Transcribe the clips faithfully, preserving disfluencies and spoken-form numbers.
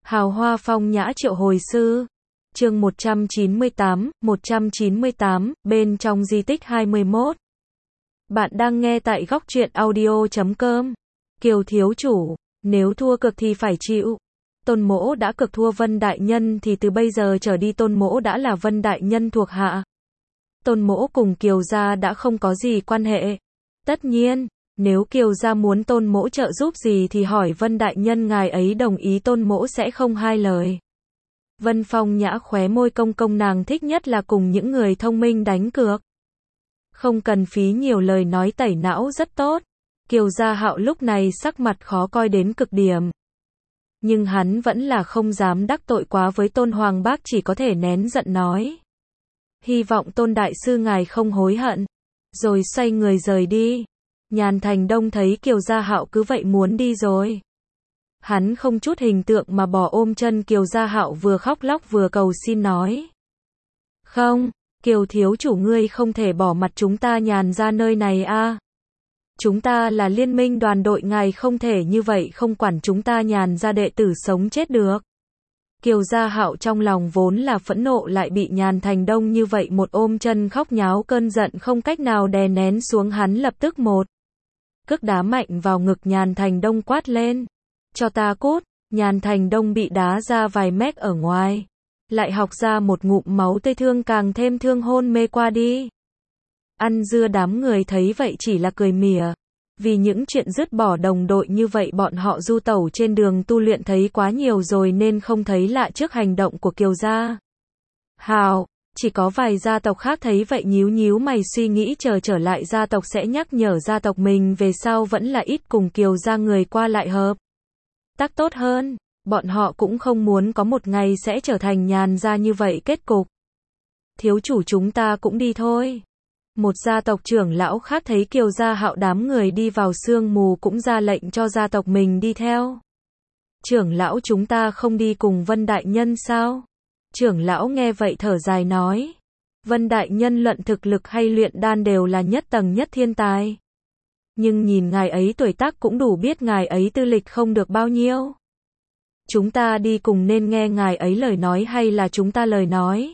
Hào hoa phong nhã triệu hồi sư. Chương một trăm chín mươi tám, một trăm chín mươi tám, bên trong di tích hai mươi mốt. Bạn đang nghe tại góc truyện audio chấm com. Kiều thiếu chủ, nếu thua cực thì phải chịu. Tôn mỗ đã cực thua Vân đại nhân thì từ bây giờ trở đi Tôn mỗ đã là Vân đại nhân thuộc hạ. Tôn mỗ cùng Kiều gia đã không có gì quan hệ. Tất nhiên, nếu Kiều gia muốn Tôn mỗ trợ giúp gì thì hỏi Vân đại nhân, ngài ấy đồng ý Tôn mỗ sẽ không hai lời. Vân Phong Nhã khóe môi cong cong, nàng thích nhất là cùng những người thông minh đánh cược. Không cần phí nhiều lời nói, tẩy não rất tốt. Kiều Gia Hạo lúc này sắc mặt khó coi đến cực điểm. Nhưng hắn vẫn là không dám đắc tội quá với Tôn Hoàng Bác, chỉ có thể nén giận nói. Hy vọng Tôn đại sư ngài không hối hận. Rồi xoay người rời đi. Nhàn Thành Đông thấy Kiều Gia Hạo cứ vậy muốn đi rồi. Hắn không chút hình tượng mà bỏ ôm chân Kiều Gia Hạo, vừa khóc lóc vừa cầu xin nói. Không, Kiều thiếu chủ ngươi không thể bỏ mặt chúng ta Nhàn ra nơi này a. Chúng ta là liên minh đoàn đội, ngài không thể như vậy không quản chúng ta Nhàn ra đệ tử sống chết được. Kiều Gia Hạo trong lòng vốn là phẫn nộ, lại bị Nhàn Thành Đông như vậy một ôm chân khóc nháo, cơn giận không cách nào đè nén xuống, hắn lập tức một cước đá mạnh vào ngực Nhàn Thành Đông, quát lên. Cho ta cút. Nhàn Thành Đông bị đá ra vài mét ở ngoài. Lại học ra một ngụm máu tươi, thương càng thêm thương, hôn mê qua đi. Ăn dưa đám người thấy vậy chỉ là cười mỉa. Vì những chuyện dứt bỏ đồng đội như vậy bọn họ du tẩu trên đường tu luyện thấy quá nhiều rồi nên không thấy lạ trước hành động của Kiều Gia Hạo. Chỉ có vài gia tộc khác thấy vậy nhíu nhíu mày, suy nghĩ chờ trở lại gia tộc sẽ nhắc nhở gia tộc mình về sau vẫn là ít cùng Kiều Gia người qua lại hợp tác tốt hơn. Bọn họ cũng không muốn có một ngày sẽ trở thành Nhàn gia như vậy kết cục. Thiếu chủ, chúng ta cũng đi thôi. Một gia tộc trưởng lão khác thấy Kiều Gia Hạo đám người đi vào sương mù cũng ra lệnh cho gia tộc mình đi theo. Trưởng lão, chúng ta không đi cùng Vân đại nhân sao? Trưởng lão nghe vậy thở dài nói. Vân đại nhân luận thực lực hay luyện đan đều là nhất tầng nhất thiên tài. Nhưng nhìn ngài ấy tuổi tác cũng đủ biết ngài ấy tư lịch không được bao nhiêu. Chúng ta đi cùng nên nghe ngài ấy lời nói hay là chúng ta lời nói?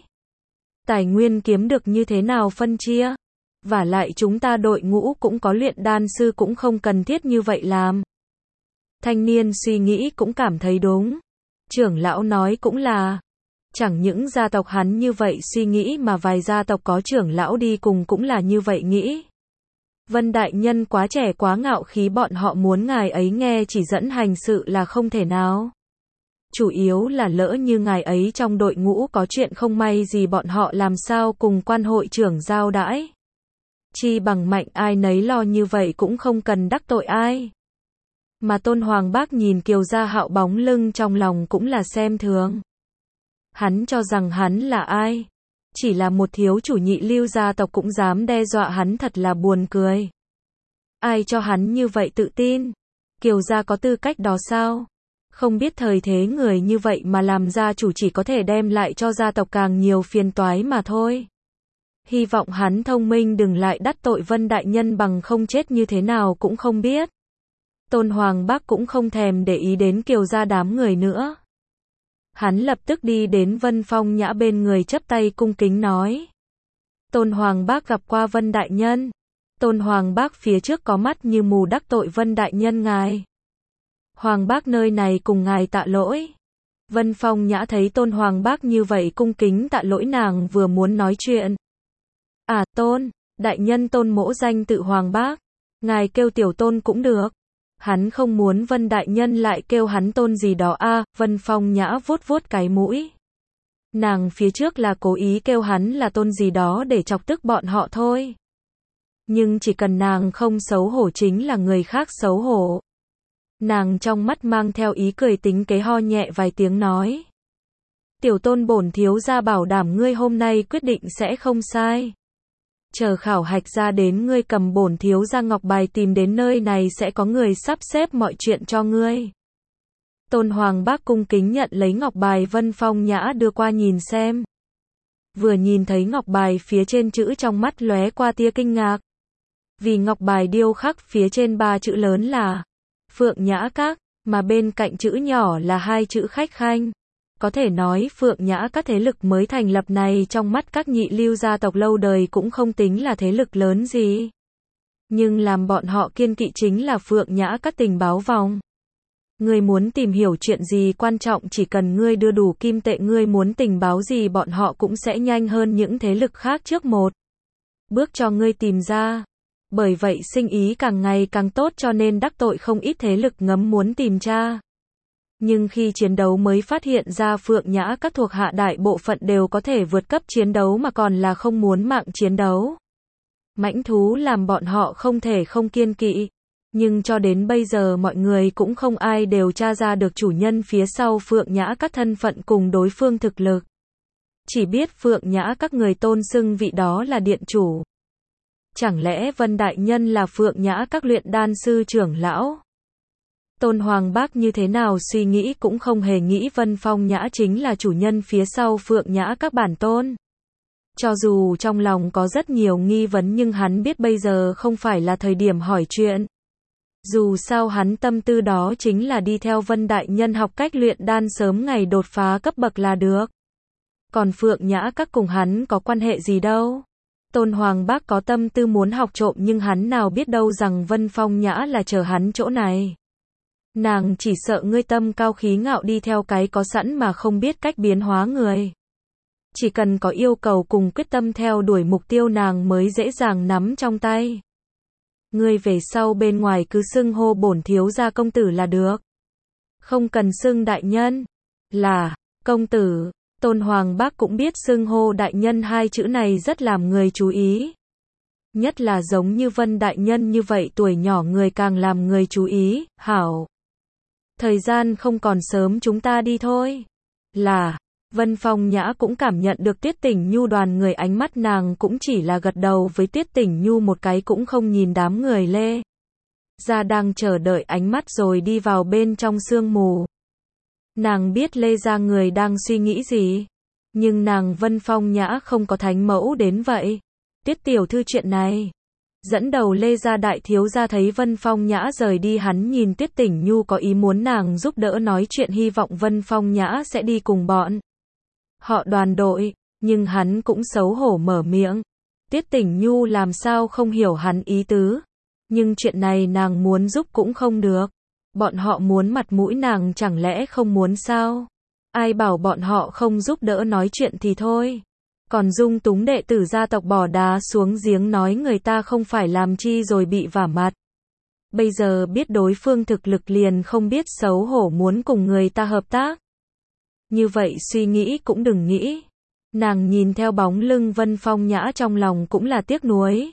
Tài nguyên kiếm được như thế nào phân chia? Vả lại chúng ta đội ngũ cũng có luyện đan sư, cũng không cần thiết như vậy làm. Thanh niên suy nghĩ cũng cảm thấy đúng. Trưởng lão nói cũng là. Chẳng những gia tộc hắn như vậy suy nghĩ mà vài gia tộc có trưởng lão đi cùng cũng là như vậy nghĩ. Vân đại nhân quá trẻ quá ngạo khí, bọn họ muốn ngài ấy nghe chỉ dẫn hành sự là không thể nào. Chủ yếu là lỡ như ngài ấy trong đội ngũ có chuyện không may gì bọn họ làm sao cùng quan hội trưởng giao đãi. Chi bằng mạnh ai nấy lo, như vậy cũng không cần đắc tội ai. Mà Tôn Hoàng Bác nhìn Kiều Gia Hạo bóng lưng trong lòng cũng là xem thường. Hắn cho rằng hắn là ai? Chỉ là một thiếu chủ nhị lưu gia tộc cũng dám đe dọa hắn, thật là buồn cười. Ai cho hắn như vậy tự tin? Kiều gia có tư cách đó sao? Không biết thời thế người như vậy mà làm gia chủ chỉ có thể đem lại cho gia tộc càng nhiều phiền toái mà thôi. Hy vọng hắn thông minh đừng lại đắc tội Vân đại nhân, bằng không chết như thế nào cũng không biết. Tôn Hoàng Bác cũng không thèm để ý đến Kiều gia đám người nữa. Hắn lập tức đi đến Vân Phong Nhã bên người, chắp tay cung kính nói. Tôn Hoàng Bác gặp qua Vân đại nhân. Tôn Hoàng Bác phía trước có mắt như mù đắc tội Vân đại nhân ngài. Hoàng Bác nơi này cùng ngài tạ lỗi. Vân Phong Nhã thấy Tôn Hoàng Bác như vậy cung kính tạ lỗi, nàng vừa muốn nói chuyện. À Tôn, đại nhân Tôn mỗ danh tự Hoàng Bác. Ngài kêu tiểu Tôn cũng được. Hắn không muốn Vân đại nhân lại kêu hắn Tôn gì đó a. À, Vân Phong Nhã vuốt vuốt cái mũi. Nàng phía trước là cố ý kêu hắn là Tôn gì đó để chọc tức bọn họ thôi. Nhưng chỉ cần nàng không xấu hổ chính là người khác xấu hổ. Nàng trong mắt mang theo ý cười, tính kế ho nhẹ vài tiếng nói. Tiểu Tôn, bổn thiếu gia bảo đảm ngươi hôm nay quyết định sẽ không sai. Chờ khảo hạch ra đến, ngươi cầm bổn thiếu gia ngọc bài tìm đến nơi này sẽ có người sắp xếp mọi chuyện cho ngươi. Tôn Hoàng Bác cung kính nhận lấy ngọc bài Vân Phong Nhã đưa qua nhìn xem. Vừa nhìn thấy ngọc bài phía trên chữ trong mắt lóe qua tia kinh ngạc. Vì ngọc bài điêu khắc phía trên ba chữ lớn là Phượng Nhã Các. mà bên cạnh chữ nhỏ là hai chữ khách khanh. Có thể nói Phượng Nhã các thế lực mới thành lập này trong mắt các nhị lưu gia tộc lâu đời cũng không tính là thế lực lớn gì. Nhưng làm bọn họ kiêng kỵ chính là Phượng Nhã các tình báo vòng. Ngươi muốn tìm hiểu chuyện gì quan trọng chỉ cần ngươi đưa đủ kim tệ, ngươi muốn tình báo gì bọn họ cũng sẽ nhanh hơn những thế lực khác trước một bước cho ngươi tìm ra. Bởi vậy sinh ý càng ngày càng tốt cho nên đắc tội không ít thế lực ngấm muốn tìm tra. Nhưng khi chiến đấu mới phát hiện ra Phượng Nhã các thuộc hạ đại bộ phận đều có thể vượt cấp chiến đấu mà còn là không muốn mạng chiến đấu. Mãnh thú làm bọn họ không thể không kiêng kỵ. Nhưng cho đến bây giờ mọi người cũng không ai đều tra ra được chủ nhân phía sau Phượng Nhã các thân phận cùng đối phương thực lực. Chỉ biết Phượng Nhã các người tôn xưng vị đó là điện chủ. Chẳng lẽ Vân Đại Nhân là Phượng Nhã các luyện đan sư trưởng lão? Tôn Hoàng Bác như thế nào suy nghĩ cũng không hề nghĩ Vân Phong Nhã chính là chủ nhân phía sau Phượng Nhã các bản tôn. Cho dù trong lòng có rất nhiều nghi vấn nhưng hắn biết bây giờ không phải là thời điểm hỏi chuyện. Dù sao hắn tâm tư đó chính là đi theo Vân Đại Nhân học cách luyện đan sớm ngày đột phá cấp bậc là được. Còn Phượng Nhã các cùng hắn có quan hệ gì đâu. Tôn Hoàng Bác có tâm tư muốn học trộm nhưng hắn nào biết đâu rằng Vân Phong Nhã là chờ hắn chỗ này. Nàng chỉ sợ ngươi tâm cao khí ngạo đi theo cái có sẵn mà không biết cách biến hóa người. Chỉ cần có yêu cầu cùng quyết tâm theo đuổi mục tiêu nàng mới dễ dàng nắm trong tay. Ngươi về sau bên ngoài cứ xưng hô bổn thiếu gia công tử là được. Không cần xưng đại nhân. Là, công tử. Tôn Hoàng Bác cũng biết xưng hô đại nhân hai chữ này rất làm người chú ý. Nhất là giống như Vân Đại Nhân như vậy tuổi nhỏ người càng làm người chú ý. Hảo. Thời gian không còn sớm chúng ta đi thôi. Là, Vân Phong Nhã cũng cảm nhận được Tiết Tỉnh Nhu đoàn người ánh mắt nàng cũng chỉ là gật đầu với Tiết Tỉnh Nhu một cái cũng không nhìn đám người Lê. Gia đang chờ đợi ánh mắt rồi đi vào bên trong sương mù. Nàng biết Lê gia người đang suy nghĩ gì. Nhưng nàng Vân Phong Nhã không có thánh mẫu đến vậy. Tiết tiểu thư chuyện này. Dẫn đầu Lê gia đại thiếu gia thấy Vân Phong Nhã rời đi hắn nhìn Tiết Tỉnh Nhu có ý muốn nàng giúp đỡ nói chuyện hy vọng Vân Phong Nhã sẽ đi cùng bọn họ đoàn đội, nhưng hắn cũng xấu hổ mở miệng. Tiết Tỉnh Nhu làm sao không hiểu hắn ý tứ. Nhưng chuyện này nàng muốn giúp cũng không được. Bọn họ muốn mặt mũi nàng chẳng lẽ không muốn sao? Ai bảo bọn họ không giúp đỡ nói chuyện thì thôi. Còn dung túng đệ tử gia tộc bỏ đá xuống giếng nói người ta không phải làm chi rồi bị vả mặt. Bây giờ biết đối phương thực lực liền không biết xấu hổ muốn cùng người ta hợp tác. Như vậy suy nghĩ cũng đừng nghĩ. Nàng nhìn theo bóng lưng Vân Phong Nhã trong lòng cũng là tiếc nuối.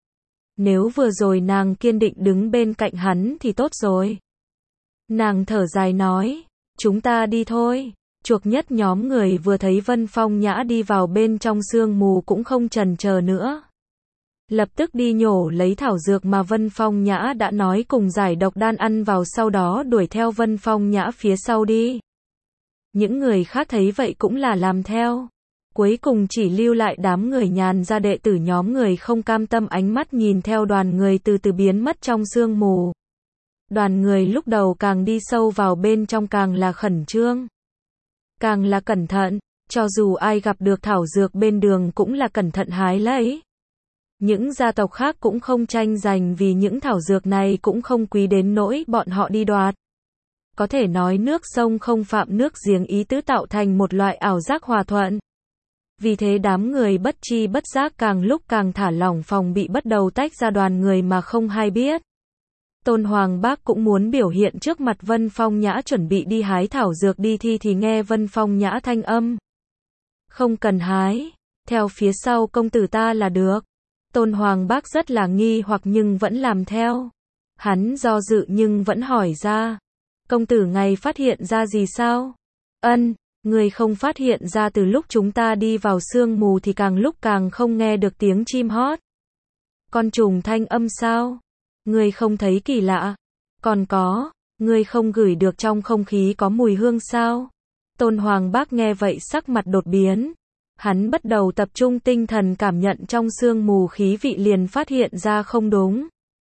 Nếu vừa rồi nàng kiên định đứng bên cạnh hắn thì tốt rồi. Nàng thở dài nói, chúng ta đi thôi. Chuộc nhất nhóm người vừa thấy Vân Phong Nhã đi vào bên trong sương mù cũng không chần chờ nữa. Lập tức đi nhổ lấy thảo dược mà Vân Phong Nhã đã nói cùng giải độc đan ăn vào sau đó đuổi theo Vân Phong Nhã phía sau đi. Những người khác thấy vậy cũng là làm theo. Cuối cùng chỉ lưu lại đám người nhàn ra đệ tử nhóm người không cam tâm ánh mắt nhìn theo đoàn người từ từ biến mất trong sương mù. Đoàn người lúc đầu càng đi sâu vào bên trong càng là khẩn trương. Càng là cẩn thận, cho dù ai gặp được thảo dược bên đường cũng là cẩn thận hái lấy. Những gia tộc khác cũng không tranh giành vì những thảo dược này cũng không quý đến nỗi bọn họ đi đoạt. Có thể nói nước sông không phạm nước giếng ý tứ tạo thành một loại ảo giác hòa thuận. Vì thế đám người bất chi bất giác càng lúc càng thả lỏng phòng bị bắt đầu tách ra đoàn người mà không hay biết. Tôn Hoàng Bác cũng muốn biểu hiện trước mặt Vân Phong Nhã chuẩn bị đi hái thảo dược đi thi thì nghe Vân Phong Nhã thanh âm. Không cần hái, theo phía sau công tử ta là được. Tôn Hoàng Bác rất là nghi hoặc nhưng vẫn làm theo. Hắn do dự nhưng vẫn hỏi ra. Công tử ngày phát hiện ra gì sao? Ân, người không phát hiện ra từ lúc chúng ta đi vào sương mù thì càng lúc càng không nghe được tiếng chim hót. Con trùng thanh âm sao? Ngươi không thấy kỳ lạ? Còn có, ngươi không gửi được trong không khí có mùi hương sao? Tôn Hoàng Bác nghe vậy sắc mặt đột biến. Hắn bắt đầu tập trung tinh thần cảm nhận trong sương mù khí vị liền phát hiện ra không đúng.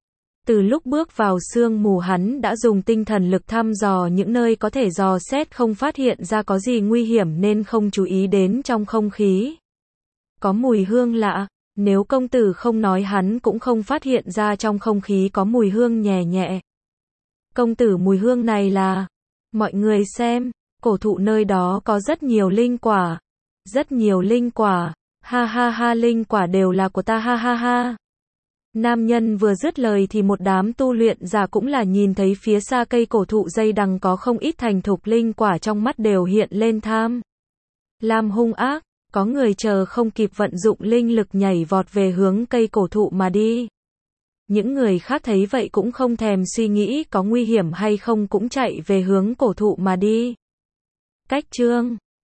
Từ lúc bước vào sương mù hắn đã dùng tinh thần lực thăm dò những nơi có thể dò xét không phát hiện ra có gì nguy hiểm nên không chú ý đến trong không khí. Có mùi hương lạ, nếu công tử không nói hắn cũng không phát hiện ra trong không khí có mùi hương nhẹ nhẹ. Công tử mùi hương này là, mọi người xem, cổ thụ nơi đó có rất nhiều linh quả. Rất nhiều linh quả, ha ha ha linh quả đều là của ta ha ha ha. Nam nhân vừa dứt lời thì một đám tu luyện giả cũng là nhìn thấy phía xa cây cổ thụ dây đằng có không ít thành thục linh quả trong mắt đều hiện lên tham. Lam hung ác, có người chờ không kịp vận dụng linh lực nhảy vọt về hướng cây cổ thụ mà đi. Những người khác thấy vậy cũng không thèm suy nghĩ có nguy hiểm hay không cũng chạy về hướng cổ thụ mà đi. Cách chương